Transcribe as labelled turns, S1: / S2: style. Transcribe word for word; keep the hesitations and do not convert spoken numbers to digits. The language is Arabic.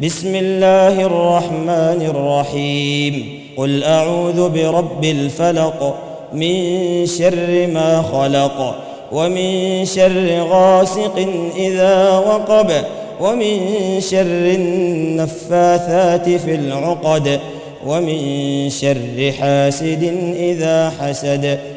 S1: بسم الله الرحمن الرحيم قل أعوذ برب الفلق من شر ما خلق ومن شر غاسق إذا وقب ومن شر النفاثات في العقد ومن شر حاسد إذا حسد